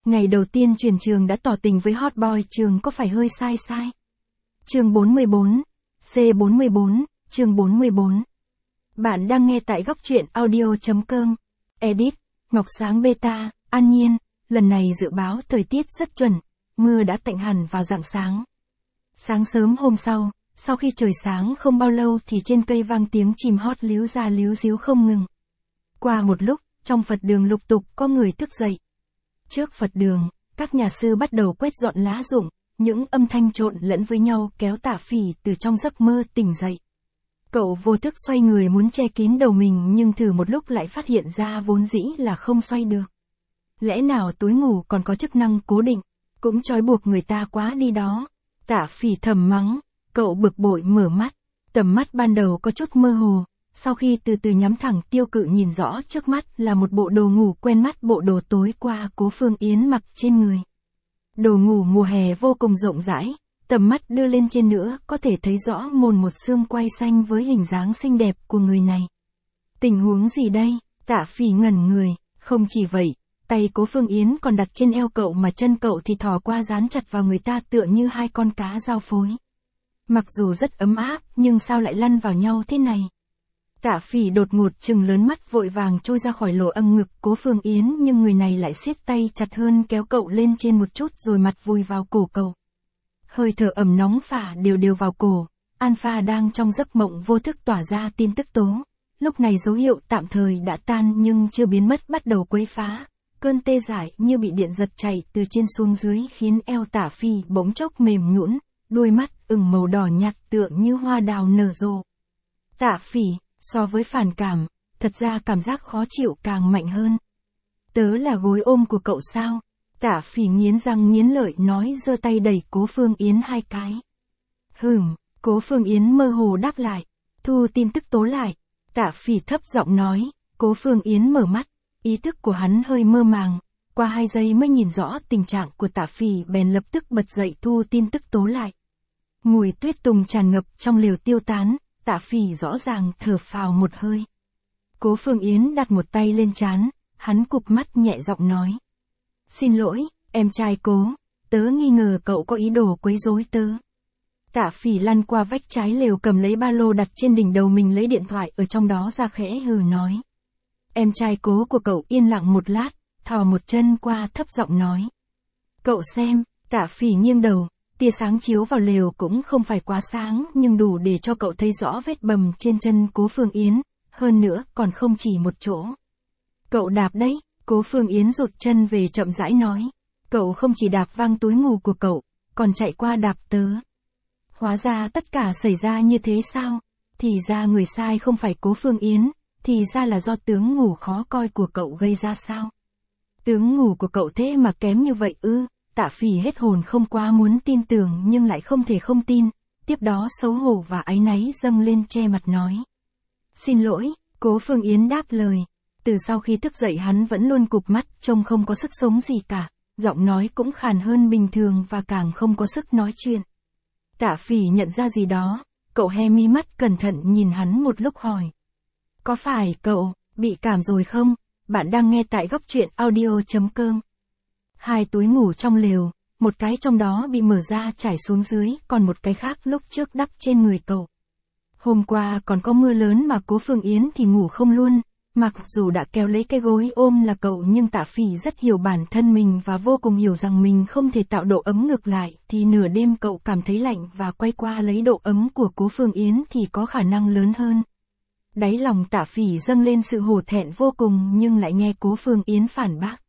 Ngày đầu tiên chuyển trường đã tỏ tình với hot boy trường có phải hơi sai sai? Chương 44, C44, chương 44. Bạn đang nghe tại góc truyện audio.com. Edit, Ngọc Sáng Beta, An Nhiên. Lần này dự báo thời tiết rất chuẩn, mưa đã tạnh hẳn vào rạng sáng. Sáng sớm hôm sau khi trời sáng không bao lâu thì trên cây vang tiếng chim hót líu ra líu ríu không ngừng. Qua một lúc, trong Phật đường lục tục có người thức dậy. Trước Phật đường, các nhà sư bắt đầu quét dọn lá rụng, những âm thanh trộn lẫn với nhau kéo Tạ Phỉ từ trong giấc mơ tỉnh dậy. Cậu vô thức xoay người muốn che kín đầu mình nhưng thử một lúc lại phát hiện ra vốn dĩ là không xoay được. Lẽ nào túi ngủ còn có chức năng cố định, cũng trói buộc người ta quá đi đó. Tạ Phỉ thầm mắng, cậu bực bội mở mắt, tầm mắt ban đầu có chút mơ hồ, sau khi từ từ nhắm thẳng tiêu cự nhìn rõ trước mắt là một bộ đồ ngủ quen mắt, bộ đồ tối qua Cố Phương Yến mặc trên người. Đồ ngủ mùa hè vô cùng rộng rãi, tầm mắt đưa lên trên nữa có thể thấy rõ một xương quai xanh với hình dáng xinh đẹp của người này. Tình huống gì đây? Tạ Phỉ ngẩn người, không chỉ vậy, tay Cố Phương Yến còn đặt trên eo cậu mà chân cậu thì thò qua dán chặt vào người ta tựa như hai con cá giao phối. Mặc dù rất ấm áp nhưng sao lại lăn vào nhau thế này? Tạ Phỉ đột ngột trừng lớn mắt vội vàng trôi ra khỏi lỗ âm ngực Cố Phương Yến nhưng người này lại siết tay chặt hơn kéo cậu lên trên một chút rồi mặt vùi vào cổ cậu. Hơi thở ẩm nóng phả đều vào cổ, Alpha đang trong giấc mộng vô thức tỏa ra tin tức tố. Lúc này dấu hiệu tạm thời đã tan nhưng chưa biến mất bắt đầu quấy phá. Cơn tê dại như bị điện giật chạy từ trên xuống dưới khiến eo Tạ Phỉ bỗng chốc mềm nhũn, đôi mắt ửng màu đỏ nhạt tựa như hoa đào nở rộ. Tạ Phỉ, so với phản cảm, thật ra cảm giác khó chịu càng mạnh hơn. Tớ là gối ôm của cậu sao? Tạ Phỉ nghiến răng nghiến lợi nói giơ tay đẩy Cố Phương Yến hai cái. Cố Phương Yến mơ hồ đáp lại, thu tin tức tố lại. Tạ Phỉ thấp giọng nói, Cố Phương Yến mở mắt, ý thức của hắn hơi mơ màng, qua 2 giây mới nhìn rõ tình trạng của Tạ Phỉ bèn lập tức bật dậy thu tin tức tố lại. Mùi tuyết tùng tràn ngập trong lều tiêu tán, Tạ Phỉ rõ ràng thở phào một hơi. Cố Phương Yến đặt một tay lên trán, hắn cụp mắt nhẹ giọng nói. Xin lỗi, em trai Cố, tớ nghi ngờ cậu có ý đồ quấy rối tớ. Tạ Phỉ lăn qua vách trái lều cầm lấy ba lô đặt trên đỉnh đầu mình lấy điện thoại ở trong đó ra khẽ hừ nói. Em trai Cố của cậu yên lặng một lát, thò một chân qua thấp giọng nói. Cậu xem, Tạ Phỉ nghiêng đầu. Tia sáng chiếu vào lều cũng không phải quá sáng nhưng đủ để cho cậu thấy rõ vết bầm trên chân Cố Phương Yến, hơn nữa còn không chỉ một chỗ. Cậu đạp đấy, Cố Phương Yến rụt chân về chậm rãi nói. Cậu không chỉ đạp văng túi ngủ của cậu, còn chạy qua đạp tớ. Hóa ra tất cả xảy ra như thế sao? Thì ra người sai không phải Cố Phương Yến, thì ra là do tướng ngủ khó coi của cậu gây ra sao? Tướng ngủ của cậu thế mà kém như vậy ư? Tạ Phỉ hết hồn không quá muốn tin tưởng nhưng lại không thể không tin, tiếp đó xấu hổ và áy náy dâng lên che mặt nói. Xin lỗi, Cố Phương Yến đáp lời. Từ sau khi thức dậy hắn vẫn luôn cụp mắt trông không có sức sống gì cả, giọng nói cũng khàn hơn bình thường và càng không có sức nói chuyện. Tạ Phỉ nhận ra gì đó, cậu hé mi mắt cẩn thận nhìn hắn một lúc hỏi. Có phải cậu bị cảm rồi không? Bạn đang nghe tại góc truyện audio.com. 2 túi ngủ trong lều, một cái trong đó bị mở ra trải xuống dưới, còn một cái khác lúc trước đắp trên người cậu. Hôm qua còn có mưa lớn mà Cố Phương Yến thì ngủ không luôn, mặc dù đã kéo lấy cái gối ôm là cậu nhưng Tạ Phỉ rất hiểu bản thân mình và vô cùng hiểu rằng mình không thể tạo độ ấm ngược lại, thì nửa đêm cậu cảm thấy lạnh và quay qua lấy độ ấm của Cố Phương Yến thì có khả năng lớn hơn. Đáy lòng Tạ Phỉ dâng lên sự hổ thẹn vô cùng nhưng lại nghe Cố Phương Yến phản bác.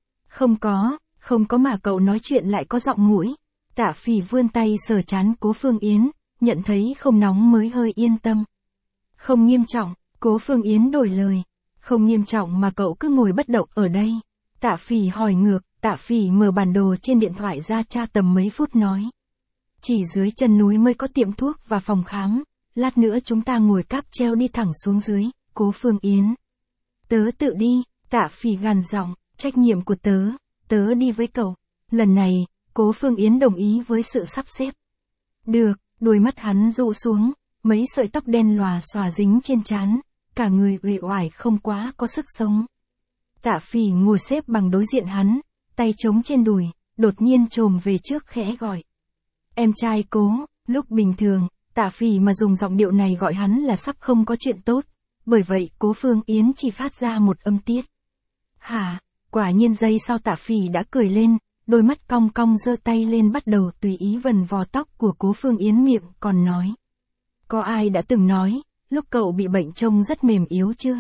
Không có mà cậu nói chuyện lại có giọng mũi. Tạ Phỉ vươn tay sờ trán Cố Phương Yến, nhận thấy không nóng mới hơi yên tâm. Không nghiêm trọng, Cố Phương Yến đổi lời. Không nghiêm trọng mà cậu cứ ngồi bất động ở đây. Tạ Phỉ hỏi ngược, Tạ Phỉ mở bản đồ trên điện thoại ra tra tầm mấy phút nói. Chỉ dưới chân núi mới có tiệm thuốc và phòng khám, lát nữa chúng ta ngồi cáp treo đi thẳng xuống dưới. Cố Phương Yến. Tớ tự đi, Tạ Phỉ gằn giọng, trách nhiệm của tớ đi với cậu. Lần này, Cố Phương Yến đồng ý với sự sắp xếp. Được, đôi mắt hắn rụ xuống, mấy sợi tóc đen lòa xòa dính trên trán, cả người uể oải không quá có sức sống. Tạ Phỉ ngồi xếp bằng đối diện hắn, tay chống trên đùi, đột nhiên chồm về trước khẽ gọi. Em trai Cố. Lúc bình thường, Tạ Phỉ mà dùng giọng điệu này gọi hắn là sắp không có chuyện tốt, bởi vậy Cố Phương Yến chỉ phát ra một âm tiết. Hả, quả nhiên giây sau Tạ Phỉ đã cười lên, đôi mắt cong cong giơ tay lên bắt đầu tùy ý vần vò tóc của Cố Phương Yến, miệng còn nói. Có ai đã từng nói, lúc cậu bị bệnh trông rất mềm yếu chưa?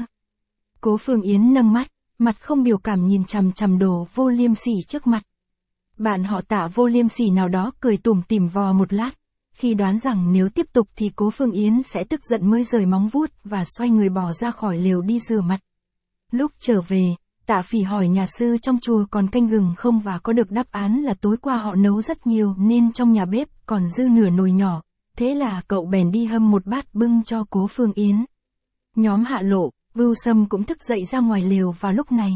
Cố Phương Yến nâng mắt, mặt không biểu cảm nhìn chằm chằm đồ vô liêm sỉ trước mặt. Bạn họ Tạ vô liêm sỉ nào đó cười tủm tỉm vò một lát, khi đoán rằng nếu tiếp tục thì Cố Phương Yến sẽ tức giận mới rời móng vuốt và xoay người bỏ ra khỏi lều đi rửa mặt. Lúc trở về, Tạ Phỉ hỏi nhà sư trong chùa còn canh gừng không và có được đáp án là tối qua họ nấu rất nhiều nên trong nhà bếp còn dư nửa nồi nhỏ, thế là cậu bèn đi hâm một bát bưng cho Cố Phương Yến. Nhóm Hạ Lộ, Vưu Sâm cũng thức dậy ra ngoài lều vào lúc này.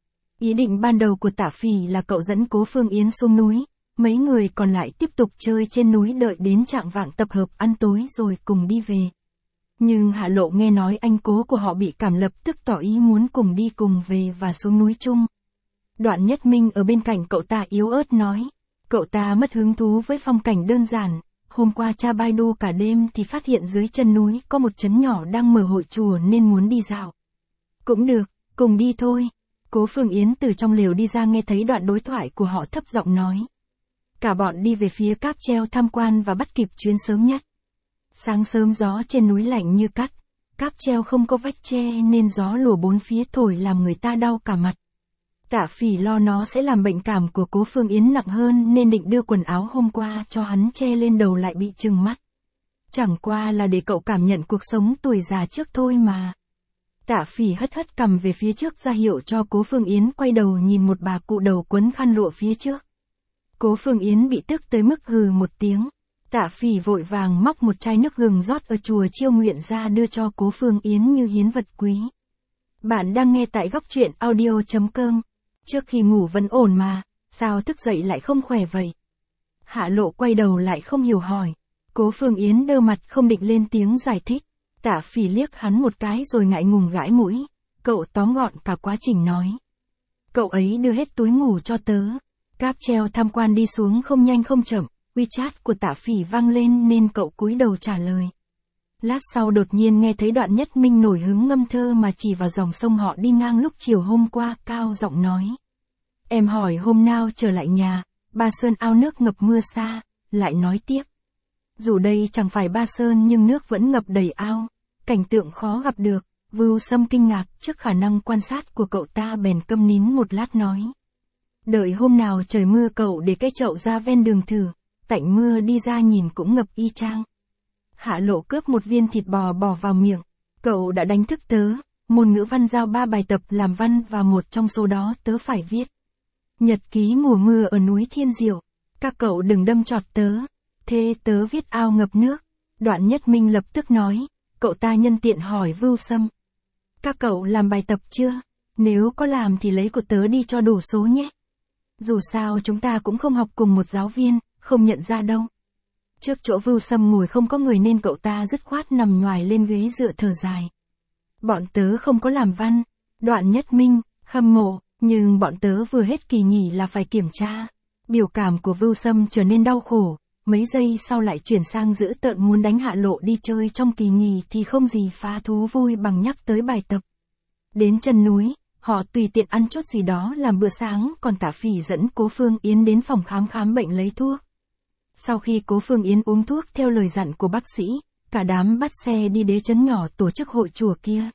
Ý định ban đầu của Tạ Phỉ là cậu dẫn Cố Phương Yến xuống núi, mấy người còn lại tiếp tục chơi trên núi đợi đến chạng vạng tập hợp ăn tối rồi cùng đi về. Nhưng Hạ Lộ nghe nói anh Cố của họ bị cảm, lập tức tỏ ý muốn cùng đi cùng về và xuống núi chung. Đoạn Nhất Minh ở bên cạnh cậu ta yếu ớt nói, cậu ta mất hứng thú với phong cảnh đơn giản, hôm qua tra Baidu cả đêm thì phát hiện dưới chân núi có một trấn nhỏ đang mở hội chùa nên muốn đi dạo. Cũng được, cùng đi thôi. Cố Phương Yến từ trong lều đi ra nghe thấy đoạn đối thoại của họ thấp giọng nói. Cả bọn đi về phía cáp treo tham quan và bắt kịp chuyến sớm nhất. Sáng sớm gió trên núi lạnh như cắt, cáp treo không có vách tre nên gió lùa bốn phía thổi làm người ta đau cả mặt. Tạ Phỉ lo nó sẽ làm bệnh cảm của Cố Phương Yến nặng hơn nên định đưa quần áo hôm qua cho hắn che lên đầu lại bị trừng mắt. Chẳng qua là để cậu cảm nhận cuộc sống tuổi già trước thôi mà. Tạ Phỉ hất hất cằm về phía trước ra hiệu cho Cố Phương Yến quay đầu nhìn một bà cụ đầu quấn khăn lụa phía trước. Cố Phương Yến bị tức tới mức hừ một tiếng. Tạ Phỉ vội vàng móc một chai nước gừng rót ở chùa Chiêu Nguyện ra đưa cho Cố Phương Yến như hiến vật quý. Bạn đang nghe tại góc truyện audio.com. Trước khi ngủ vẫn ổn mà, sao thức dậy lại không khỏe vậy? Hạ Lộ quay đầu lại không hiểu hỏi. Cố Phương Yến đơ mặt không định lên tiếng giải thích. Tạ Phỉ liếc hắn một cái rồi ngại ngùng gãi mũi. Cậu tóm gọn cả quá trình nói. Cậu ấy đưa hết túi ngủ cho tớ. Cáp treo tham quan đi xuống không nhanh không chậm. WeChat của Tạ Phỉ vang lên nên cậu cúi đầu trả lời. Lát sau đột nhiên nghe thấy Đoạn Nhất Minh nổi hứng ngâm thơ mà chỉ vào dòng sông họ đi ngang lúc chiều hôm qua, cao giọng nói. Em hỏi hôm nào trở lại nhà, Ba Sơn ao nước ngập mưa xa, lại nói tiếp. Dù đây chẳng phải Ba Sơn nhưng nước vẫn ngập đầy ao, cảnh tượng khó gặp được. Vưu Sâm kinh ngạc trước khả năng quan sát của cậu ta bèn câm nín một lát nói. Đợi hôm nào trời mưa cậu để cái chậu ra ven đường thử, tạnh mưa đi ra nhìn cũng ngập y chang. Hạ Lộ cướp một viên thịt bò bỏ vào miệng. Cậu đã đánh thức tớ, môn ngữ văn giao 3 bài tập làm văn và một trong số đó tớ phải viết. Nhật ký mùa mưa ở núi Thiên Diệu. Các cậu đừng đâm chọt tớ. Thế tớ viết ao ngập nước. Đoạn Nhất Minh lập tức nói. Cậu ta nhân tiện hỏi Vưu Sâm. Các cậu làm bài tập chưa? Nếu có làm thì lấy của tớ đi cho đủ số nhé. Dù sao chúng ta cũng không học cùng một giáo viên, không nhận ra đâu. Trước chỗ Vưu Sâm ngồi không có người nên cậu ta dứt khoát nằm nhoài lên ghế dựa thở dài. Bọn tớ không có làm văn. Đoạn Nhất Minh, hâm mộ, nhưng bọn tớ vừa hết kỳ nghỉ là phải kiểm tra. Biểu cảm của Vưu Sâm trở nên đau khổ, mấy giây sau lại chuyển sang dữ tợn muốn đánh Hạ Lộ đi chơi trong kỳ nghỉ thì không gì phá thú vui bằng nhắc tới bài tập. Đến chân núi, họ tùy tiện ăn chút gì đó làm bữa sáng, còn Tạ Phỉ dẫn Cố Phương Yến đến phòng khám bệnh lấy thuốc. Sau khi Cố Phương Yến uống thuốc theo lời dặn của bác sĩ, cả đám bắt xe đi đế trấn nhỏ tổ chức hội chùa kia.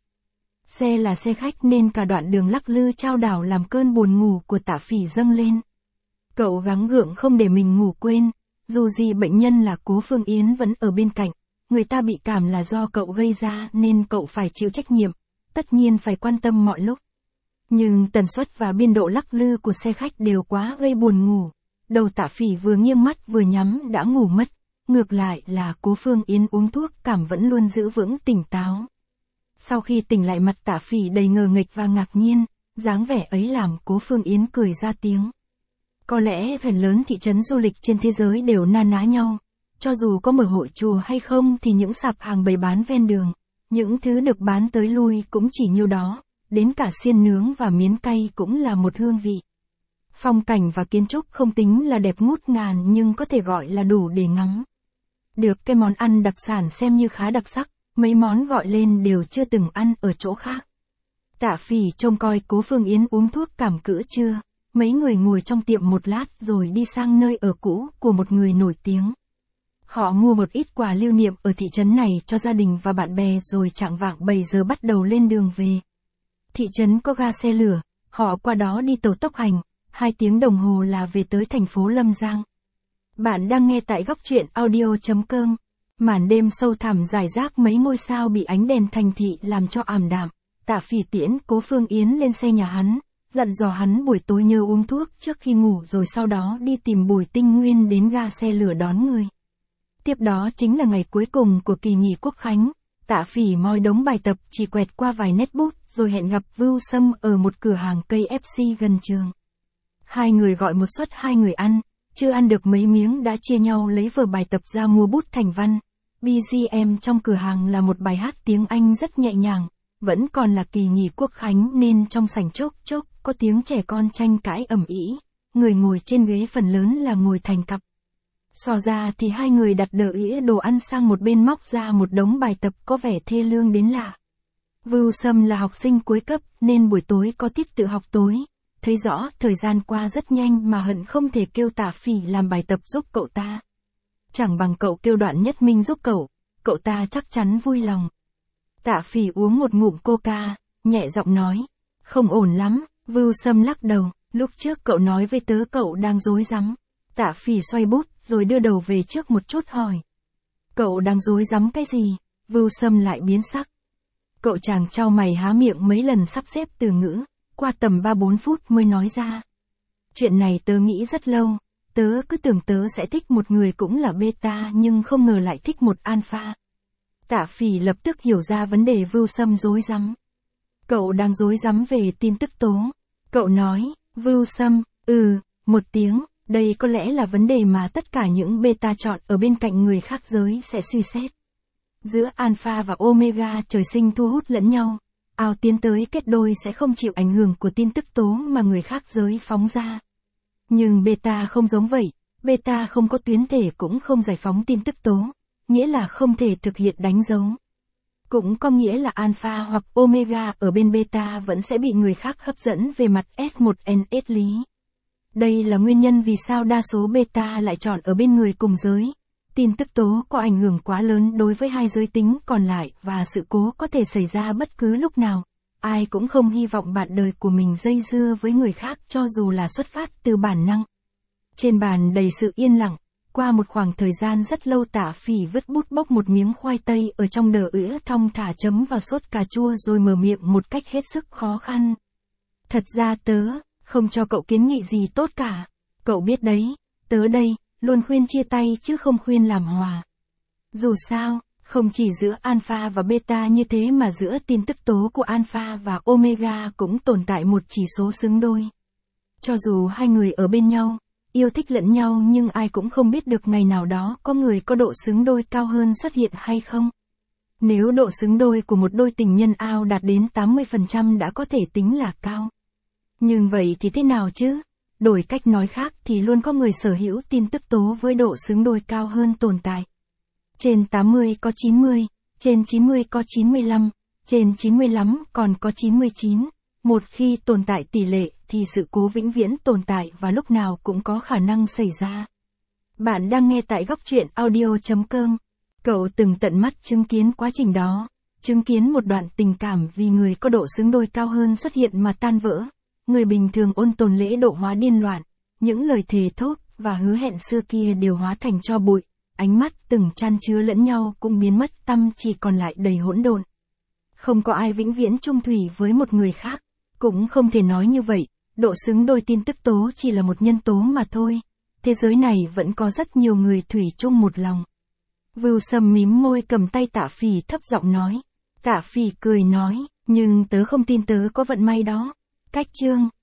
Xe là xe khách nên cả đoạn đường lắc lư chao đảo làm cơn buồn ngủ của Tạ Phỉ dâng lên. Cậu gắng gượng không để mình ngủ quên, dù gì bệnh nhân là Cố Phương Yến vẫn ở bên cạnh, người ta bị cảm là do cậu gây ra nên cậu phải chịu trách nhiệm, tất nhiên phải quan tâm mọi lúc. Nhưng tần suất và biên độ lắc lư của xe khách đều quá gây buồn ngủ. Đầu Tạ Phỉ vừa nghiêng mắt vừa nhắm đã ngủ mất, ngược lại là Cố Phương Yến uống thuốc cảm vẫn luôn giữ vững tỉnh táo. Sau khi tỉnh lại mặt Tạ Phỉ đầy ngờ nghịch và ngạc nhiên, dáng vẻ ấy làm Cố Phương Yến cười ra tiếng. Có lẽ phần lớn thị trấn du lịch trên thế giới đều na ná nhau, cho dù có mở hội chùa hay không thì những sạp hàng bày bán ven đường, những thứ được bán tới lui cũng chỉ nhiêu đó, đến cả xiên nướng và miến cay cũng là một hương vị. Phong cảnh và kiến trúc không tính là đẹp ngút ngàn nhưng có thể gọi là đủ để ngắm. Được cái món ăn đặc sản xem như khá đặc sắc, mấy món gọi lên đều chưa từng ăn ở chỗ khác. Tạ Phỉ trông coi Cố Phương Yến uống thuốc cảm cữ trưa, mấy người ngồi trong tiệm một lát rồi đi sang nơi ở cũ của một người nổi tiếng. Họ mua một ít quà lưu niệm ở thị trấn này cho gia đình và bạn bè rồi chạng vạng 7 giờ bắt đầu lên đường về. Thị trấn có ga xe lửa, họ qua đó đi tàu tốc hành, 2 tiếng đồng hồ là về tới thành phố Lâm Giang. Bạn đang nghe tại góc truyện audio.com. Màn đêm sâu thẳm rải rác mấy ngôi sao bị ánh đèn thành thị làm cho ảm đạm. Tạ Phỉ tiễn Cố Phương Yến lên xe nhà hắn, dặn dò hắn buổi tối nhớ uống thuốc trước khi ngủ rồi sau đó đi tìm Bùi Tinh Nguyên đến ga xe lửa đón người. Tiếp đó chính là ngày cuối cùng của kỳ nghỉ Quốc khánh. Tạ Phỉ moi đống bài tập chỉ quẹt qua vài nét bút rồi hẹn gặp Vưu Sâm ở một cửa hàng cây FC gần trường. Hai người gọi một suất 2 người ăn, chưa ăn được mấy miếng đã chia nhau lấy vở bài tập ra mua bút thành văn. BGM trong cửa hàng là một bài hát tiếng Anh rất nhẹ nhàng, vẫn còn là kỳ nghỉ Quốc khánh nên trong sảnh chốc chốc có tiếng trẻ con tranh cãi ầm ĩ, người ngồi trên ghế phần lớn là ngồi thành cặp. Xò ra thì hai người đặt đỡ ĩa đồ ăn sang một bên móc ra một đống bài tập có vẻ thê lương đến lạ. Vưu Sâm là học sinh cuối cấp nên buổi tối có tiết tự học tối, thấy rõ thời gian qua rất nhanh mà hận không thể kêu Tạ Phỉ làm bài tập giúp cậu ta. Chẳng bằng cậu kêu Đoạn Nhất Minh giúp cậu ta chắc chắn vui lòng. Tạ Phỉ uống một ngụm coca, nhẹ giọng nói, không ổn lắm. Vưu Sâm lắc đầu, lúc trước cậu nói với tớ cậu đang rối rắm. Tạ Phỉ xoay bút rồi đưa đầu về trước một chút hỏi. Cậu đang rối rắm cái gì? Vưu Sâm lại biến sắc. Cậu chàng chau mày há miệng mấy lần sắp xếp từ ngữ, qua tầm 3-4 phút mới nói ra. Chuyện này tớ nghĩ rất lâu, tớ cứ tưởng tớ sẽ thích một người cũng là beta nhưng không ngờ lại thích một alpha. Tạ Phỉ lập tức hiểu ra vấn đề Vưu Sâm rối rắm. Cậu đang rối rắm về tin tức tố. Cậu nói, Vưu Sâm, một tiếng, đây có lẽ là vấn đề mà tất cả những beta chọn ở bên cạnh người khác giới sẽ suy xét. Giữa alpha và omega trời sinh thu hút lẫn nhau, ao tiến tới kết đôi sẽ không chịu ảnh hưởng của tin tức tố mà người khác giới phóng ra. Nhưng beta không giống vậy, beta không có tuyến thể cũng không giải phóng tin tức tố, nghĩa là không thể thực hiện đánh dấu. Cũng có nghĩa là alpha hoặc omega ở bên beta vẫn sẽ bị người khác hấp dẫn về mặt S1NS lý. Đây là nguyên nhân vì sao đa số beta lại chọn ở bên người cùng giới. Tin tức tố có ảnh hưởng quá lớn đối với hai giới tính còn lại và sự cố có thể xảy ra bất cứ lúc nào. Ai cũng không hy vọng bạn đời của mình dây dưa với người khác cho dù là xuất phát từ bản năng. Trên bàn đầy sự yên lặng, qua một khoảng thời gian rất lâu Tạ Phỉ vứt bút bóc một miếng khoai tây ở trong đờ ữa thong thả chấm vào sốt cà chua rồi mở miệng một cách hết sức khó khăn. Thật ra tớ không cho cậu kiến nghị gì tốt cả. Cậu biết đấy, tớ đây, luôn khuyên chia tay chứ không khuyên làm hòa. Dù sao, không chỉ giữa alpha và beta như thế mà giữa tin tức tố của alpha và omega cũng tồn tại một chỉ số xứng đôi. Cho dù hai người ở bên nhau, yêu thích lẫn nhau nhưng ai cũng không biết được ngày nào đó có người có độ xứng đôi cao hơn xuất hiện hay không. Nếu độ xứng đôi của một đôi tình nhân ao đạt đến 80% đã có thể tính là cao. Nhưng vậy thì thế nào chứ? Đổi cách nói khác thì luôn có người sở hữu tin tức tố với độ xứng đôi cao hơn tồn tại. Trên 80 có 90, trên 90 có 95, trên 95 còn có 99. Một khi tồn tại tỷ lệ thì sự cố vĩnh viễn tồn tại và lúc nào cũng có khả năng xảy ra. Bạn đang nghe tại góc truyện audio.com. Cậu từng tận mắt chứng kiến quá trình đó, chứng kiến một đoạn tình cảm vì người có độ xứng đôi cao hơn xuất hiện mà tan vỡ. Người bình thường ôn tồn lễ độ hóa điên loạn, những lời thề thốt và hứa hẹn xưa kia đều hóa thành tro bụi, ánh mắt từng chan chứa lẫn nhau cũng biến mất tăm chỉ còn lại đầy hỗn độn. Không có ai vĩnh viễn chung thủy với một người khác, cũng không thể nói như vậy, độ xứng đôi tin tức tố chỉ là một nhân tố mà thôi. Thế giới này vẫn có rất nhiều người thủy chung một lòng. Vưu Sâm mím môi cầm tay Tạ Phỉ thấp giọng nói. Tạ Phỉ cười nói, nhưng tớ không tin tớ có vận may đó. Cách chương